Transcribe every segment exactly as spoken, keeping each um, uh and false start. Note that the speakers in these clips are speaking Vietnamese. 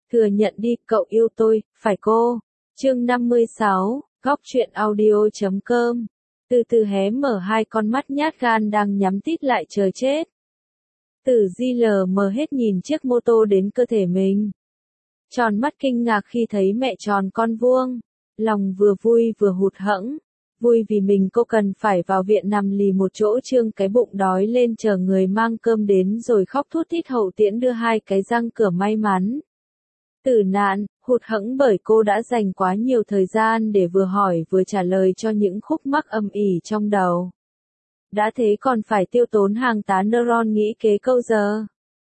Thừa nhận đi, cậu yêu tôi, phải cô. Chương năm mươi sáu, góc truyện audio chấm com. Từ từ hé mở hai con mắt nhát gan đang nhắm tít lại chờ chết. Tử Di lờ mờ hết nhìn chiếc mô tô đến cơ thể mình. Tròn mắt kinh ngạc khi thấy mẹ tròn con vuông. Lòng vừa vui vừa hụt hẫng. Vui vì mình cô cần phải vào viện nằm lì một chỗ trương cái bụng đói lên chờ người mang cơm đến rồi khóc thút thít hậu tiễn đưa hai cái răng cửa may mắn. Tử nạn, hụt hẫng bởi cô đã dành quá nhiều thời gian để vừa hỏi vừa trả lời cho những khúc mắc âm ỉ trong đầu. Đã thế còn phải tiêu tốn hàng tá neuron nghĩ kế câu giờ.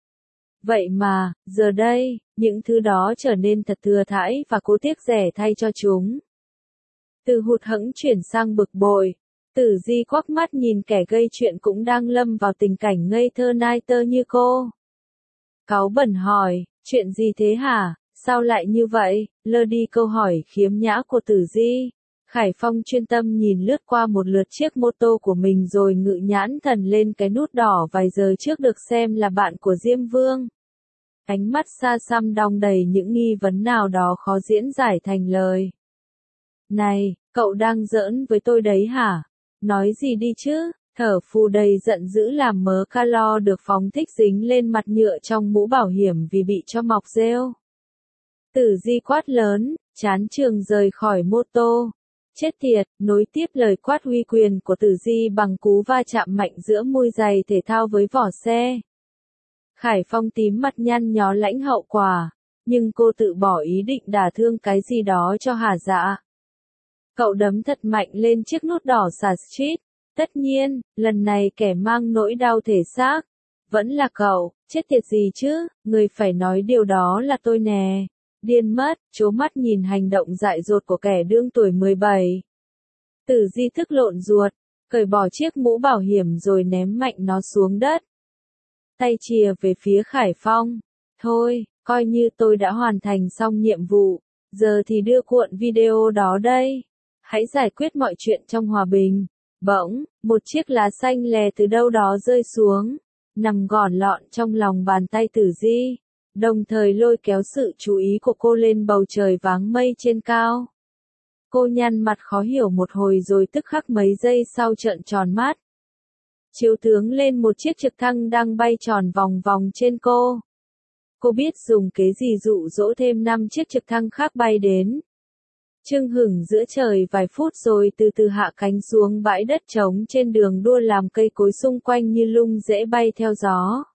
Vậy mà, giờ đây, những thứ đó trở nên thật thừa thãi và cố tiếc rẻ thay cho chúng. Từ hụt hẫng chuyển sang bực bội, Tử Di quắc mắt nhìn kẻ gây chuyện cũng đang lâm vào tình cảnh ngây thơ nai tơ như cô. Cáu bẩn hỏi, chuyện gì thế hả, sao lại như vậy, lơ đi câu hỏi khiếm nhã của Tử Di. Khải Phong chuyên tâm nhìn lướt qua một lượt chiếc mô tô của mình rồi ngự nhãn thần lên cái nút đỏ vài giờ trước được xem là bạn của Diêm Vương. Ánh mắt xa xăm đong đầy những nghi vấn nào đó khó diễn giải thành lời. Này, cậu đang giỡn với tôi đấy hả? Nói gì đi chứ? Thở phù đầy giận dữ làm mớ calo được phóng thích dính lên mặt nhựa trong mũ bảo hiểm vì bị cho mọc rêu. Tử Di quát lớn, chán trường rời khỏi mô tô. Chết tiệt, nối tiếp lời quát uy quyền của Tử Di bằng cú va chạm mạnh giữa mui giày thể thao với vỏ xe. Khải Phong tím mặt nhăn nhó lãnh hậu quả, nhưng cô tự bỏ ý định đả thương cái gì đó cho hả dạ. Cậu đấm thật mạnh lên chiếc nút đỏ xà street. Tất nhiên, lần này kẻ mang nỗi đau thể xác vẫn là cậu, chết tiệt gì chứ, người phải nói điều đó là tôi nè. Điên mất, trố mắt nhìn hành động dại dột của kẻ đương tuổi mười bảy. Tử Di thức lộn ruột, cởi bỏ chiếc mũ bảo hiểm rồi ném mạnh nó xuống đất. Tay chìa về phía Khải Phong. Thôi, coi như tôi đã hoàn thành xong nhiệm vụ, giờ thì đưa cuộn video đó đây. Hãy giải quyết mọi chuyện trong hòa bình. Bỗng, một chiếc lá xanh lè từ đâu đó rơi xuống, nằm gọn lọn trong lòng bàn tay Tử Di, đồng thời lôi kéo sự chú ý của cô lên bầu trời váng mây trên cao. Cô nhăn mặt khó hiểu một hồi rồi tức khắc mấy giây sau trợn tròn mắt. Chiếu tướng lên một chiếc trực thăng đang bay tròn vòng vòng trên cô. Cô biết dùng kế gì dụ dỗ thêm năm chiếc trực thăng khác bay đến. Chưng hửng giữa trời vài phút rồi từ từ hạ cánh xuống bãi đất trống trên đường đua làm cây cối xung quanh như lung rễ bay theo gió.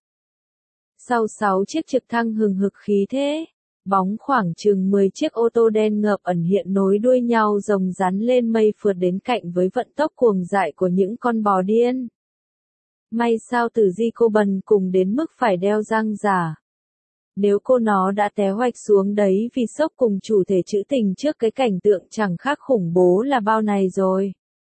Sau sáu chiếc trực thăng hừng hực khí thế, bóng khoảng chừng mười chiếc ô tô đen ngợp ẩn hiện nối đuôi nhau rồng rắn lên mây phượt đến cạnh với vận tốc cuồng dại của những con bò điên. May sao Tử Di cô bần cùng đến mức phải đeo răng giả. Nếu cô nó đã té hoạch xuống đấy vì sốc cùng chủ thể trữ tình trước cái cảnh tượng chẳng khác khủng bố là bao này rồi.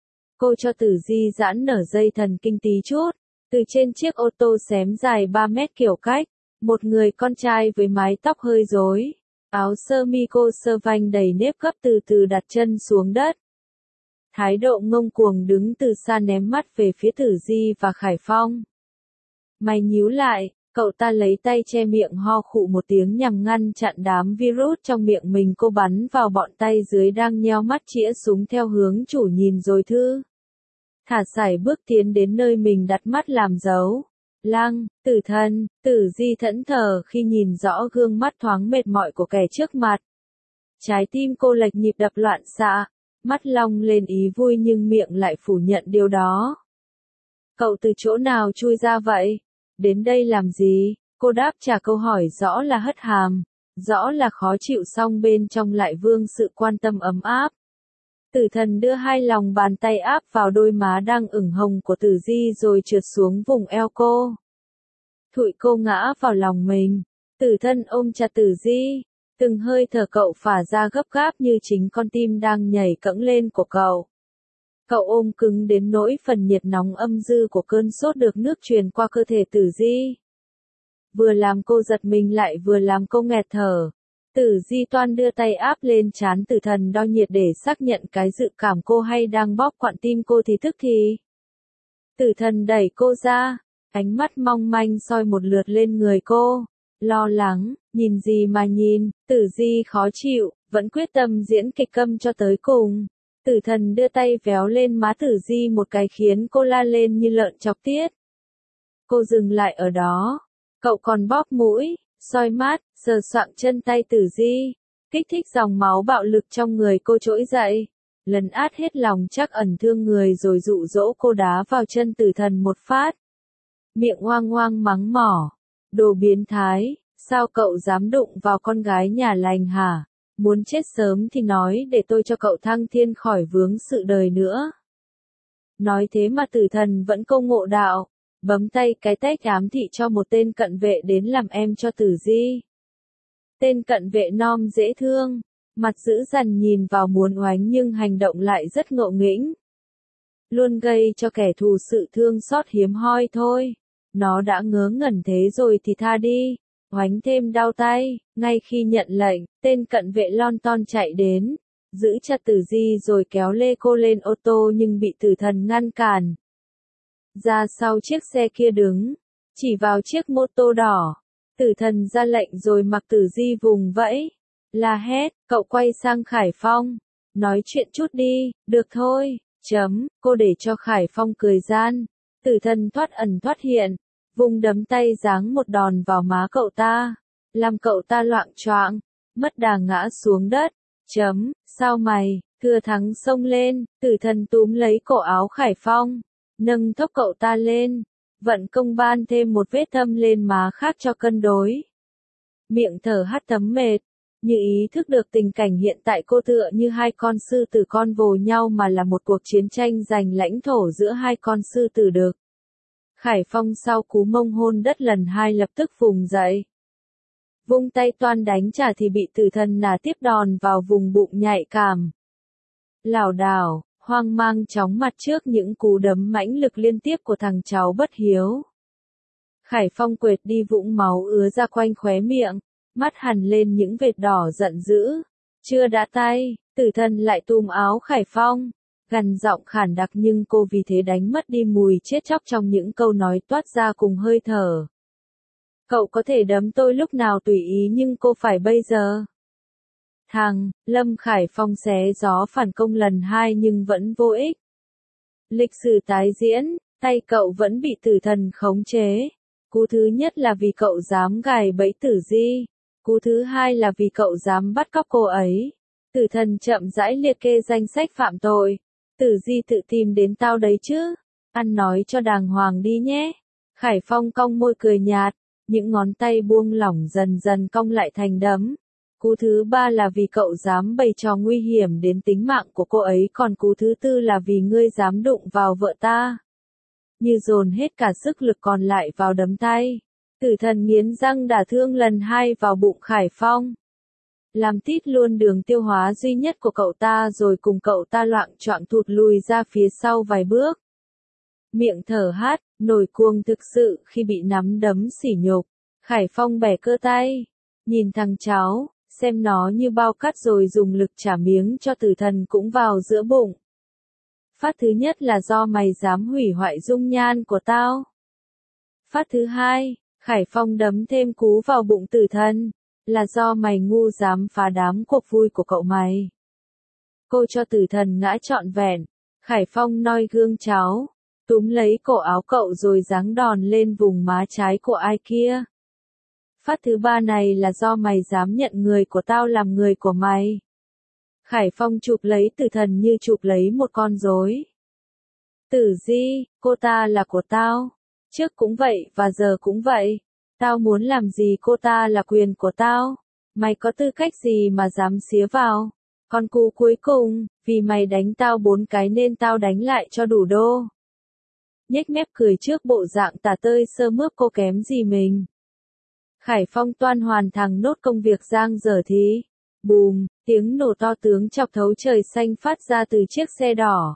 Cô cho Tử Di giãn nở dây thần kinh tí chút. Từ trên chiếc ô tô xém dài ba mét kiểu cách, một người con trai với mái tóc hơi rối, áo sơ mi cô sơ vanh đầy nếp gấp từ từ đặt chân xuống đất. Thái độ ngông cuồng đứng từ xa ném mắt về phía Tử Di và Khải Phong. Mày nhíu lại. Cậu ta lấy tay che miệng ho khụ một tiếng nhằm ngăn chặn đám virus trong miệng mình. Cô bắn vào bọn tay dưới đang nheo mắt chĩa súng theo hướng chủ nhìn rồi thư. Thả sải bước tiến đến nơi mình đặt mắt làm dấu. Lăng, Tử Thần, Tử Di thẫn thờ khi nhìn rõ gương mắt thoáng mệt mỏi của kẻ trước mặt. Trái tim cô lệch nhịp đập loạn xạ, mắt long lên ý vui nhưng miệng lại phủ nhận điều đó. Cậu từ chỗ nào chui ra vậy? Đến đây làm gì? Cô đáp trả câu hỏi rõ là hất hàm, rõ là khó chịu song bên trong lại vương sự quan tâm ấm áp. Tử Thần đưa hai lòng bàn tay áp vào đôi má đang ửng hồng của Tử Di rồi trượt xuống vùng eo cô. Thụi cô ngã vào lòng mình. Tử Thần ôm chặt Tử Di, từng hơi thở cậu phả ra gấp gáp như chính con tim đang nhảy cẫng lên của cậu. Cậu ôm cứng đến nỗi phần nhiệt nóng âm dư của cơn sốt được nước truyền qua cơ thể Tử Di. Vừa làm cô giật mình lại vừa làm cô nghẹt thở. Tử Di toan đưa tay áp lên trán Tử Thần đo nhiệt để xác nhận cái dự cảm cô hay đang bóp quặn tim cô thì tức thì. Tử Thần đẩy cô ra, ánh mắt mong manh soi một lượt lên người cô. Lo lắng, nhìn gì mà nhìn, Tử Di khó chịu, vẫn quyết tâm diễn kịch câm cho tới cùng. Tử Thần đưa tay véo lên má Tử Di một cái khiến cô la lên như lợn chọc tiết. Cô dừng lại ở đó. Cậu còn bóp mũi, soi mắt, sờ soạng chân tay Tử Di, kích thích dòng máu bạo lực trong người cô trỗi dậy. Lấn át hết lòng chắc ẩn thương người rồi dụ dỗ cô đá vào chân Tử Thần một phát. Miệng oang oang mắng mỏ. Đồ biến thái, sao cậu dám đụng vào con gái nhà lành hả? Muốn chết sớm thì nói để tôi cho cậu thăng thiên khỏi vướng sự đời nữa. Nói thế mà Tử Thần vẫn câu ngộ đạo, bấm tay cái tách ám thị cho một tên cận vệ đến làm em cho Tử Di. Tên cận vệ nom dễ thương, mặt dữ dằn nhìn vào muốn oánh nhưng hành động lại rất ngộ nghĩnh. Luôn gây cho kẻ thù sự thương xót hiếm hoi thôi. Nó đã ngớ ngẩn thế rồi thì tha đi. Oánh thêm đau tay, ngay khi nhận lệnh, tên cận vệ lon ton chạy đến, giữ chặt Tử Di rồi kéo lê cô lên ô tô nhưng bị Tử Thần ngăn cản. Ra sau chiếc xe kia đứng, chỉ vào chiếc mô tô đỏ. Tử Thần ra lệnh rồi mặc Tử Di vùng vẫy, la hét, cậu quay sang Khải Phong, nói chuyện chút đi, được thôi, chấm, cô để cho Khải Phong cười gian. Tử Thần thoát ẩn thoát hiện, vùng đấm tay giáng một đòn vào má cậu ta, làm cậu ta loạng choạng, mất đà ngã xuống đất. Chấm, sao mày, thừa thắng xông lên, Tử Thần túm lấy cổ áo Khải Phong, nâng thốc cậu ta lên, vận công ban thêm một vết thâm lên má khác cho cân đối. Miệng thở hắt thấm mệt, như ý thức được tình cảnh hiện tại cô tựa như hai con sư tử con vồ nhau mà là một cuộc chiến tranh giành lãnh thổ giữa hai con sư tử đực. Khải Phong sau cú mông hôn đất lần hai lập tức vùng dậy. Vung tay toan đánh trả thì bị Tử Thần nà tiếp đòn vào vùng bụng nhạy cảm. Lảo đảo, hoang mang chóng mặt trước những cú đấm mãnh lực liên tiếp của thằng cháu bất hiếu. Khải Phong quệt đi vũng máu ứa ra quanh khóe miệng, mắt hằn lên những vệt đỏ giận dữ. Chưa đã tay, Tử Thần lại túm áo Khải Phong, gằn giọng khản đặc nhưng cô vì thế đánh mất đi mùi chết chóc trong những câu nói toát ra cùng hơi thở. Cậu có thể đấm tôi lúc nào tùy ý nhưng cô phải bây giờ. Thằng, Lâm Khải Phong xé gió phản công lần hai nhưng vẫn vô ích. Lịch sử tái diễn, tay cậu vẫn bị Tử Thần khống chế. Cú thứ nhất là vì cậu dám gài bẫy Tử Di. Cú thứ hai là vì cậu dám bắt cóc cô ấy. Tử Thần chậm rãi liệt kê danh sách phạm tội. Tử Di tự tìm đến tao đấy chứ. Ăn nói cho đàng hoàng đi nhé. Khải Phong cong môi cười nhạt. Những ngón tay buông lỏng dần dần cong lại thành đấm. Cú thứ ba là vì cậu dám bày trò nguy hiểm đến tính mạng của cô ấy. Còn cú thứ tư là vì ngươi dám đụng vào vợ ta. Như dồn hết cả sức lực còn lại vào đấm tay. Tử Thần nghiến răng đả thương lần hai vào bụng Khải Phong. Làm tít luôn đường tiêu hóa duy nhất của cậu ta rồi cùng cậu ta loạng choạng thụt lùi ra phía sau vài bước. Miệng thở hắt, nổi cuồng thực sự khi bị nắm đấm sỉ nhục. Khải Phong bẻ cơ tay, nhìn thằng cháu, xem nó như bao cát rồi dùng lực trả miếng cho Tử Thần cũng vào giữa bụng. Phát thứ nhất là do mày dám hủy hoại dung nhan của tao. Phát thứ hai, Khải Phong đấm thêm cú vào bụng Tử Thần, là do mày ngu dám phá đám cuộc vui của cậu mày. Cô cho Tử Thần ngã trọn vẹn, Khải Phong noi gương cháu, túm lấy cổ áo cậu rồi giáng đòn lên vùng má trái của ai kia. Phát thứ ba này là do mày dám nhận người của tao làm người của mày. Khải Phong chụp lấy Tử Thần như chụp lấy một con rối. Tử Di, cô ta là của tao. Trước cũng vậy và giờ cũng vậy. Tao muốn làm gì cô ta là quyền của tao. Mày có tư cách gì mà dám xía vào. Còn cú cuối cùng, vì mày đánh tao bốn cái nên tao đánh lại cho đủ đô. Nhếch mép cười trước bộ dạng tả tơi sơ mướp cô kém gì mình. Khải Phong toan hoàn thành nốt công việc giang dở thì. Bùm, tiếng nổ to tướng chọc thấu trời xanh phát ra từ chiếc xe đỏ.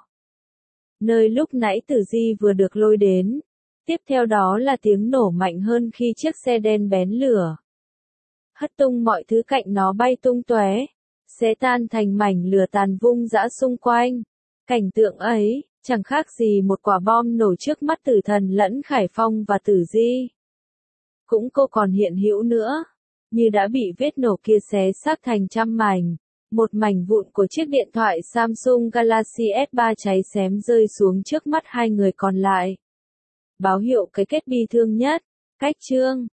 Nơi lúc nãy Tử Di vừa được lôi đến. Tiếp theo đó là tiếng nổ mạnh hơn khi chiếc xe đen bén lửa. Hất tung mọi thứ cạnh nó bay tung tóe, xé tan thành mảnh lửa tàn vung dã xung quanh. Cảnh tượng ấy, chẳng khác gì một quả bom nổ trước mắt Tử Thần lẫn Khải Phong và Tử Di. cũng cô còn hiện hữu nữa. Như đã bị vết nổ kia xé xác thành trăm mảnh. Một mảnh vụn của chiếc điện thoại Samsung Galaxy S ba cháy xém rơi xuống trước mắt hai người còn lại. Báo hiệu cái kết bi thương nhất. Cách chương